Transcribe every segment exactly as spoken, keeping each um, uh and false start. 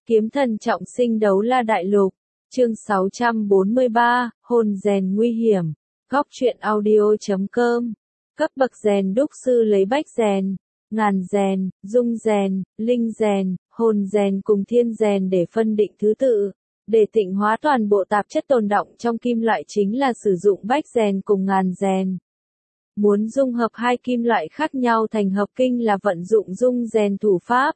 Kiếm thần trọng sinh đấu la đại lục, chương sáu trăm bốn mươi ba, hồn rèn nguy hiểm, góc truyện audio chấm com, cấp bậc rèn đúc sư lấy bách rèn, ngàn rèn, dung rèn, linh rèn, hồn rèn cùng thiên rèn để phân định thứ tự. Để tịnh hóa toàn bộ tạp chất tồn đọng trong kim loại chính là sử dụng bách rèn cùng ngàn rèn. Muốn dung hợp hai kim loại khác nhau thành hợp kinh là vận dụng dung rèn thủ pháp.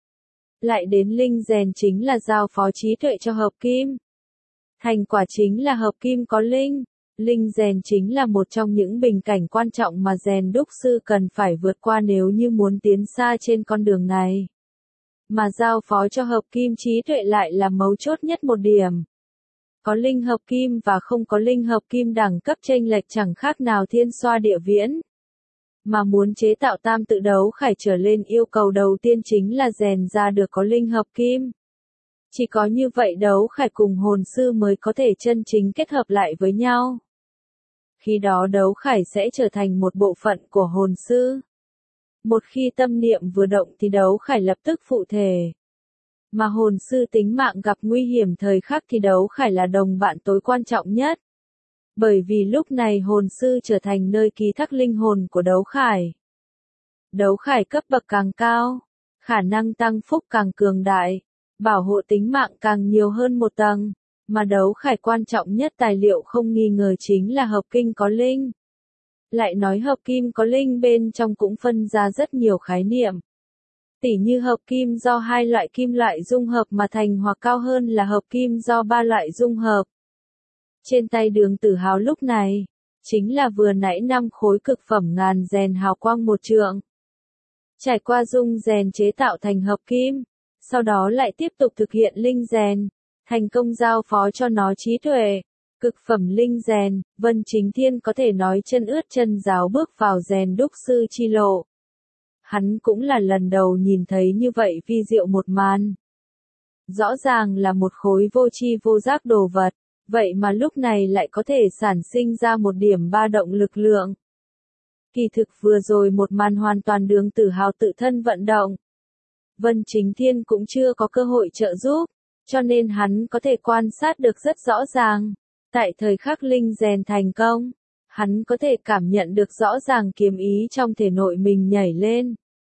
Lại đến linh rèn chính là giao phó trí tuệ cho hợp kim. Thành quả chính là hợp kim có linh. Linh rèn chính là một trong những bình cảnh quan trọng mà rèn đúc sư cần phải vượt qua nếu như muốn tiến xa trên con đường này. Mà giao phó cho hợp kim trí tuệ lại là mấu chốt nhất một điểm. Có linh hợp kim và không có linh hợp kim đẳng cấp chênh lệch chẳng khác nào thiên xoa địa viễn. Mà muốn chế tạo tam tự đấu khải trở lên yêu cầu đầu tiên chính là rèn ra được có linh hợp kim. Chỉ có như vậy đấu khải cùng hồn sư mới có thể chân chính kết hợp lại với nhau. Khi đó đấu khải sẽ trở thành một bộ phận của hồn sư. Một khi tâm niệm vừa động thì đấu khải lập tức phụ thể. Mà hồn sư tính mạng gặp nguy hiểm thời khắc thì đấu khải là đồng bạn tối quan trọng nhất. Bởi vì lúc này hồn sư trở thành nơi ký thác linh hồn của đấu khải. Đấu khải cấp bậc càng cao, khả năng tăng phúc càng cường đại, bảo hộ tính mạng càng nhiều hơn một tầng, mà đấu khải quan trọng nhất tài liệu không nghi ngờ chính là hợp kim có linh. Lại nói hợp kim có linh bên trong cũng phân ra rất nhiều khái niệm. Tỉ như hợp kim do hai loại kim loại dung hợp mà thành hoặc cao hơn là hợp kim do ba loại dung hợp. Trên tay Đường Tử Hào lúc này, chính là vừa nãy năm khối cực phẩm ngàn rèn hào quang một trượng. Trải qua dung rèn chế tạo thành hợp kim, sau đó lại tiếp tục thực hiện linh rèn, thành công giao phó cho nó trí tuệ. Cực phẩm linh rèn, Vân Chính Thiên có thể nói chân ướt chân ráo bước vào rèn đúc sư chi lộ. Hắn cũng là lần đầu nhìn thấy như vậy vi diệu một màn. Rõ ràng là một khối vô tri vô giác đồ vật, vậy mà lúc này lại có thể sản sinh ra một điểm ba động lực lượng. Kỳ thực vừa rồi một màn hoàn toàn Đường Tử Hào tự thân vận động. Vân Chính Thiên cũng chưa có cơ hội trợ giúp, cho nên hắn có thể quan sát được rất rõ ràng. Tại thời khắc linh rèn thành công, hắn có thể cảm nhận được rõ ràng kiếm ý trong thể nội mình nhảy lên.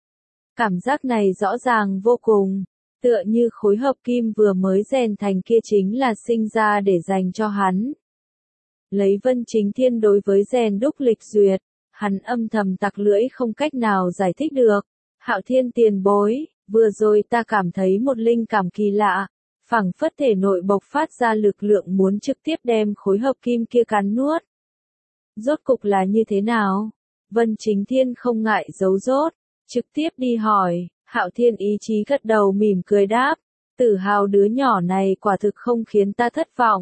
Cảm giác này rõ ràng vô cùng, tựa như khối hợp kim vừa mới rèn thành kia chính là sinh ra để dành cho hắn. Lấy Vân Chính Thiên đối với rèn đúc lịch duyệt, hắn âm thầm tặc lưỡi không cách nào giải thích được. Hạo Thiên tiền bối, vừa rồi ta cảm thấy một linh cảm kỳ lạ. Phảng phất thể nội bộc phát ra lực lượng muốn trực tiếp đem khối hợp kim kia cắn nuốt. Rốt cục là như thế nào? Vân Chính Thiên không ngại giấu rốt, trực tiếp đi hỏi. Hạo Thiên ý chí gật đầu mỉm cười đáp, Tử Hào đứa nhỏ này quả thực không khiến ta thất vọng.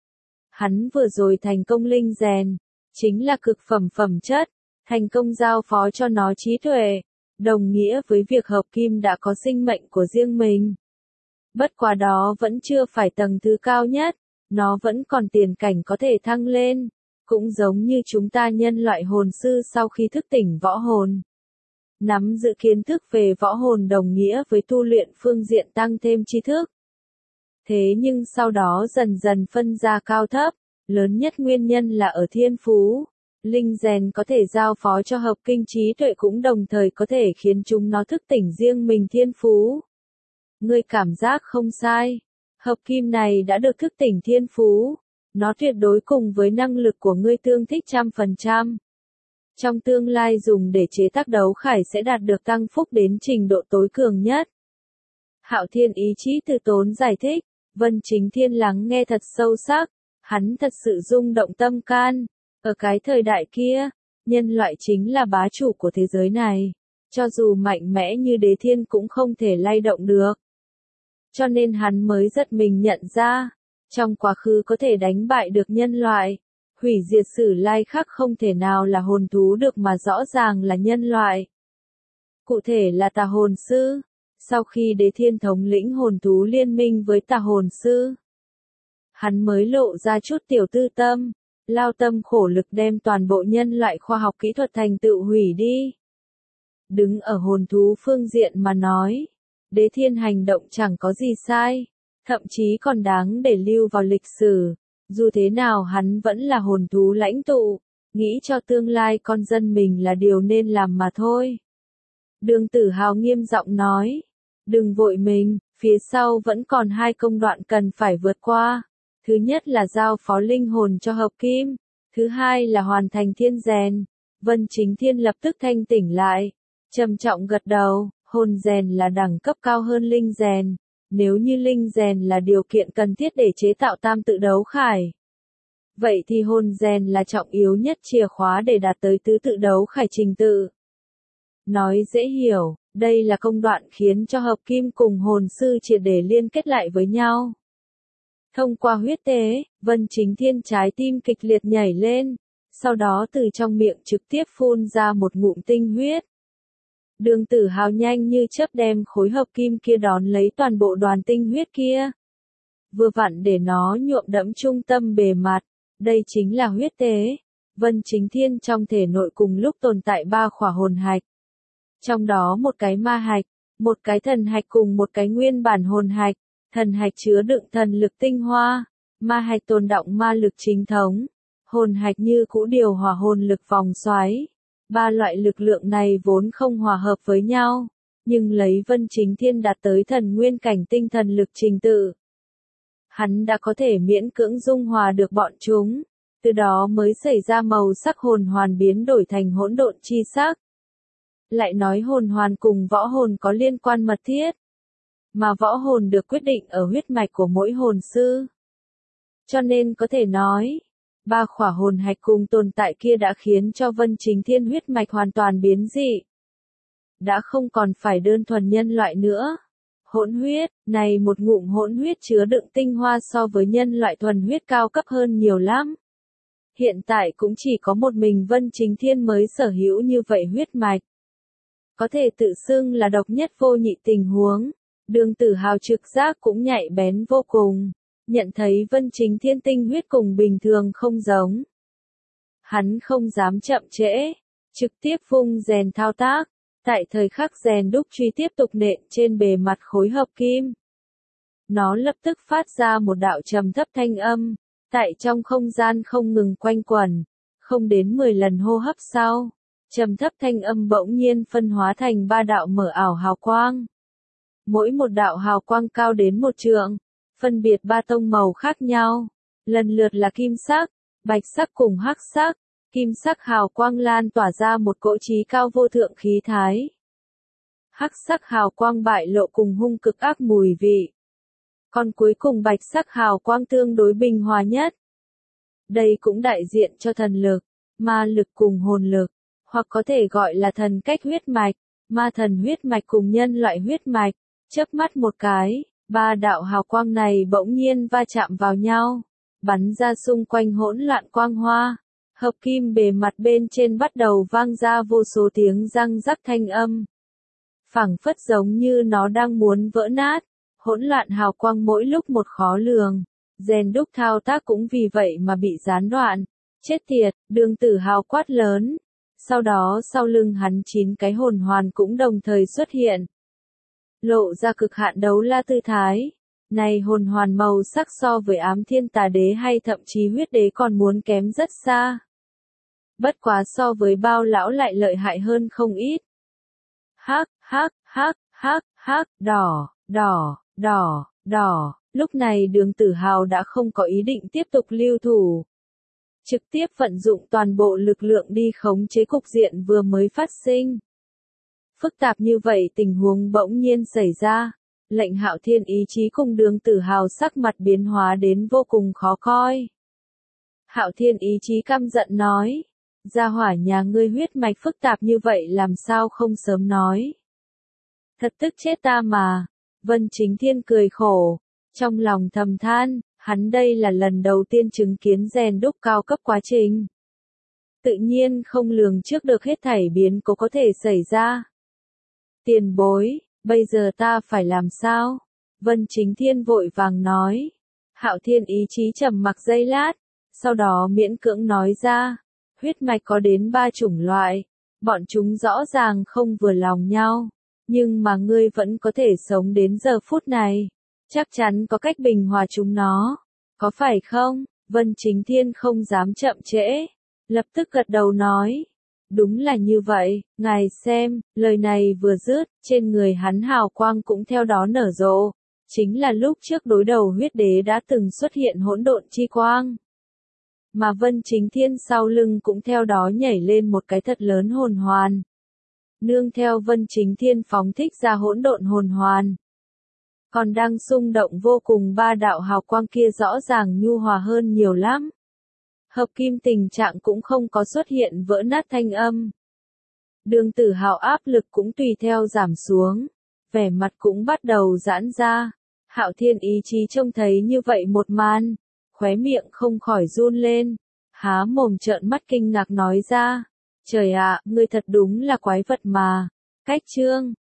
Hắn vừa rồi thành công linh rèn, chính là cực phẩm phẩm chất, thành công giao phó cho nó trí tuệ, đồng nghĩa với việc hợp kim đã có sinh mệnh của riêng mình. Bất quá đó vẫn chưa phải tầng thứ cao nhất, nó vẫn còn tiền cảnh có thể thăng lên, cũng giống như chúng ta nhân loại hồn sư sau khi thức tỉnh võ hồn. Nắm giữ kiến thức về võ hồn đồng nghĩa với tu luyện phương diện tăng thêm tri thức. Thế nhưng sau đó dần dần phân ra cao thấp, lớn nhất nguyên nhân là ở thiên phú. Linh rèn có thể giao phó cho hợp kinh trí tuệ cũng đồng thời có thể khiến chúng nó thức tỉnh riêng mình thiên phú. Ngươi cảm giác không sai, hợp kim này đã được thức tỉnh thiên phú, nó tuyệt đối cùng với năng lực của ngươi tương thích trăm phần trăm. Trong tương lai dùng để chế tác đấu khải sẽ đạt được tăng phúc đến trình độ tối cường nhất. Hạo Thiên ý chí từ tốn giải thích, Vân Chính Thiên lắng nghe thật sâu sắc, hắn thật sự rung động tâm can. Ở cái thời đại kia, nhân loại chính là bá chủ của thế giới này, cho dù mạnh mẽ như đế thiên cũng không thể lay động được. Cho nên hắn mới giật mình nhận ra, trong quá khứ có thể đánh bại được nhân loại, hủy diệt sử lai khác không thể nào là hồn thú được mà rõ ràng là nhân loại. Cụ thể là tà hồn sư, sau khi đế thiên thống lĩnh hồn thú liên minh với tà hồn sư, hắn mới lộ ra chút tiểu tư tâm, lao tâm khổ lực đem toàn bộ nhân loại khoa học kỹ thuật thành tựu hủy đi. Đứng ở hồn thú phương diện mà nói, Đế Thiên hành động chẳng có gì sai, thậm chí còn đáng để lưu vào lịch sử. Dù thế nào hắn vẫn là hồn thú lãnh tụ, nghĩ cho tương lai con dân mình là điều nên làm mà thôi. Đường Tử Hào nghiêm giọng nói, đừng vội mình, phía sau vẫn còn hai công đoạn cần phải vượt qua. Thứ nhất là giao phó linh hồn cho hợp kim, thứ hai là hoàn thành thiên rèn. Vân Chính Thiên lập tức thanh tỉnh lại, trầm trọng gật đầu, hồn rèn là đẳng cấp cao hơn linh rèn. Nếu như linh rèn là điều kiện cần thiết để chế tạo tam tự đấu khải, vậy thì hồn rèn là trọng yếu nhất chìa khóa để đạt tới tứ tự đấu khải trình tự. Nói dễ hiểu, đây là công đoạn khiến cho hợp kim cùng hồn sư triệt để liên kết lại với nhau. Thông qua huyết tế, Vân Chính Thiên trái tim kịch liệt nhảy lên, sau đó từ trong miệng trực tiếp phun ra một ngụm tinh huyết. Đường Tử Hào nhanh như chớp đem khối hợp kim kia đón lấy toàn bộ đoàn tinh huyết kia. Vừa vặn để nó nhuộm đẫm trung tâm bề mặt, đây chính là huyết tế. Vân Chính Thiên trong thể nội cùng lúc tồn tại ba khỏa hồn hạch. Trong đó một cái ma hạch, một cái thần hạch cùng một cái nguyên bản hồn hạch. Thần hạch chứa đựng thần lực tinh hoa, ma hạch tồn đọng ma lực chính thống, hồn hạch như cũ điều hòa hồn lực vòng xoáy. Ba loại lực lượng này vốn không hòa hợp với nhau, nhưng lấy Vân Chính Thiên đạt tới thần nguyên cảnh tinh thần lực trình tự, hắn đã có thể miễn cưỡng dung hòa được bọn chúng, từ đó mới xảy ra màu sắc hồn hoàn biến đổi thành hỗn độn chi sắc. Lại nói hồn hoàn cùng võ hồn có liên quan mật thiết, mà võ hồn được quyết định ở huyết mạch của mỗi hồn sư. Cho nên có thể nói, ba khỏa hồn hạch cùng tồn tại kia đã khiến cho Vân Chính Thiên huyết mạch hoàn toàn biến dị. Đã không còn phải đơn thuần nhân loại nữa. Hỗn huyết, này một ngụm hỗn huyết chứa đựng tinh hoa so với nhân loại thuần huyết cao cấp hơn nhiều lắm. Hiện tại cũng chỉ có một mình Vân Chính Thiên mới sở hữu như vậy huyết mạch. Có thể tự xưng là độc nhất vô nhị tình huống. Đường Tử Hào trực giác cũng nhạy bén vô cùng, nhận thấy Vân Chính Thiên tinh huyết cùng bình thường không giống. Hắn không dám chậm trễ, trực tiếp vung rèn thao tác, tại thời khắc rèn đúc truy tiếp tục nện trên bề mặt khối hợp kim. Nó lập tức phát ra một đạo trầm thấp thanh âm, tại trong không gian không ngừng quanh quẩn, không đến mười lần hô hấp sau, trầm thấp thanh âm bỗng nhiên phân hóa thành ba đạo mở ảo hào quang. Mỗi một đạo hào quang cao đến một trượng, phân biệt ba tông màu khác nhau, lần lượt là kim sắc, bạch sắc cùng hắc sắc. Kim sắc hào quang lan tỏa ra một cỗ trí cao vô thượng khí thái. Hắc sắc hào quang bại lộ cùng hung cực ác mùi vị. Còn cuối cùng bạch sắc hào quang tương đối bình hòa nhất. Đây cũng đại diện cho thần lực, ma lực cùng hồn lực, hoặc có thể gọi là thần cách huyết mạch, ma thần huyết mạch cùng nhân loại huyết mạch. Chớp mắt một cái, ba đạo hào quang này bỗng nhiên va chạm vào nhau, bắn ra xung quanh hỗn loạn quang hoa. Hợp kim bề mặt bên trên bắt đầu vang ra vô số tiếng răng rắc thanh âm. Phảng phất giống như nó đang muốn vỡ nát, hỗn loạn hào quang mỗi lúc một khó lường. Rèn đúc thao tác cũng vì vậy mà bị gián đoạn. Chết tiệt, Đường Tử Hào quát lớn. Sau đó sau lưng hắn chín cái hồn hoàn cũng đồng thời xuất hiện. Lộ ra cực hạn đấu la tư thái. Này hồn hoàn màu sắc so với ám thiên tà đế hay thậm chí huyết đế còn muốn kém rất xa. Bất quá so với bao lão lại lợi hại hơn không ít. Hắc, hắc, hắc, hắc, hắc, đỏ, đỏ, đỏ, đỏ. Lúc này Đường Tử Hào đã không có ý định tiếp tục lưu thủ. Trực tiếp vận dụng toàn bộ lực lượng đi khống chế cục diện vừa mới phát sinh. Phức tạp như vậy tình huống bỗng nhiên xảy ra. Lệnh Hạo Thiên ý chí cùng Đường Tử Hào sắc mặt biến hóa đến vô cùng khó coi. Hạo Thiên ý chí căm giận nói. Gia hỏa nhà ngươi huyết mạch phức tạp như vậy làm sao không sớm nói. Thật tức chết ta mà. Vân Chính Thiên cười khổ. Trong lòng thầm than, hắn đây là lần đầu tiên chứng kiến rèn đúc cao cấp quá trình. Tự nhiên không lường trước được hết thảy biến cố có thể xảy ra. Tiền bối, bây giờ ta phải làm sao? Vân Chính Thiên vội vàng nói. Hạo Thiên ý chí trầm mặc giây lát, sau đó miễn cưỡng nói ra. Huyết mạch có đến ba chủng loại, bọn chúng rõ ràng không vừa lòng nhau, Nhưng mà ngươi vẫn có thể sống đến giờ phút này. Chắc chắn có cách bình hòa chúng nó. Có phải không? Vân Chính Thiên không dám chậm trễ. Lập tức gật đầu nói. Đúng là như vậy, ngài xem, lời này vừa dứt, trên người hắn hào quang cũng theo đó nở rộ. Chính là lúc trước đối đầu huyết đế đã từng xuất hiện hỗn độn chi quang. Mà Vân Chính Thiên sau lưng cũng theo đó nhảy lên một cái thật lớn hồn hoàn. Nương theo Vân Chính Thiên phóng thích ra hỗn độn hồn hoàn. Còn đang xung động vô cùng ba đạo hào quang kia rõ ràng nhu hòa hơn nhiều lắm. Hợp kim tình trạng cũng không có xuất hiện vỡ nát thanh âm. Đường Tử Hào áp lực cũng tùy theo giảm xuống. Vẻ mặt cũng bắt đầu giãn ra. Hạo Thiên ý chí trông thấy như vậy một màn. Khóe miệng không khỏi run lên. Há mồm trợn mắt kinh ngạc nói ra. Trời ạ, ngươi thật đúng là quái vật mà. Cách chương.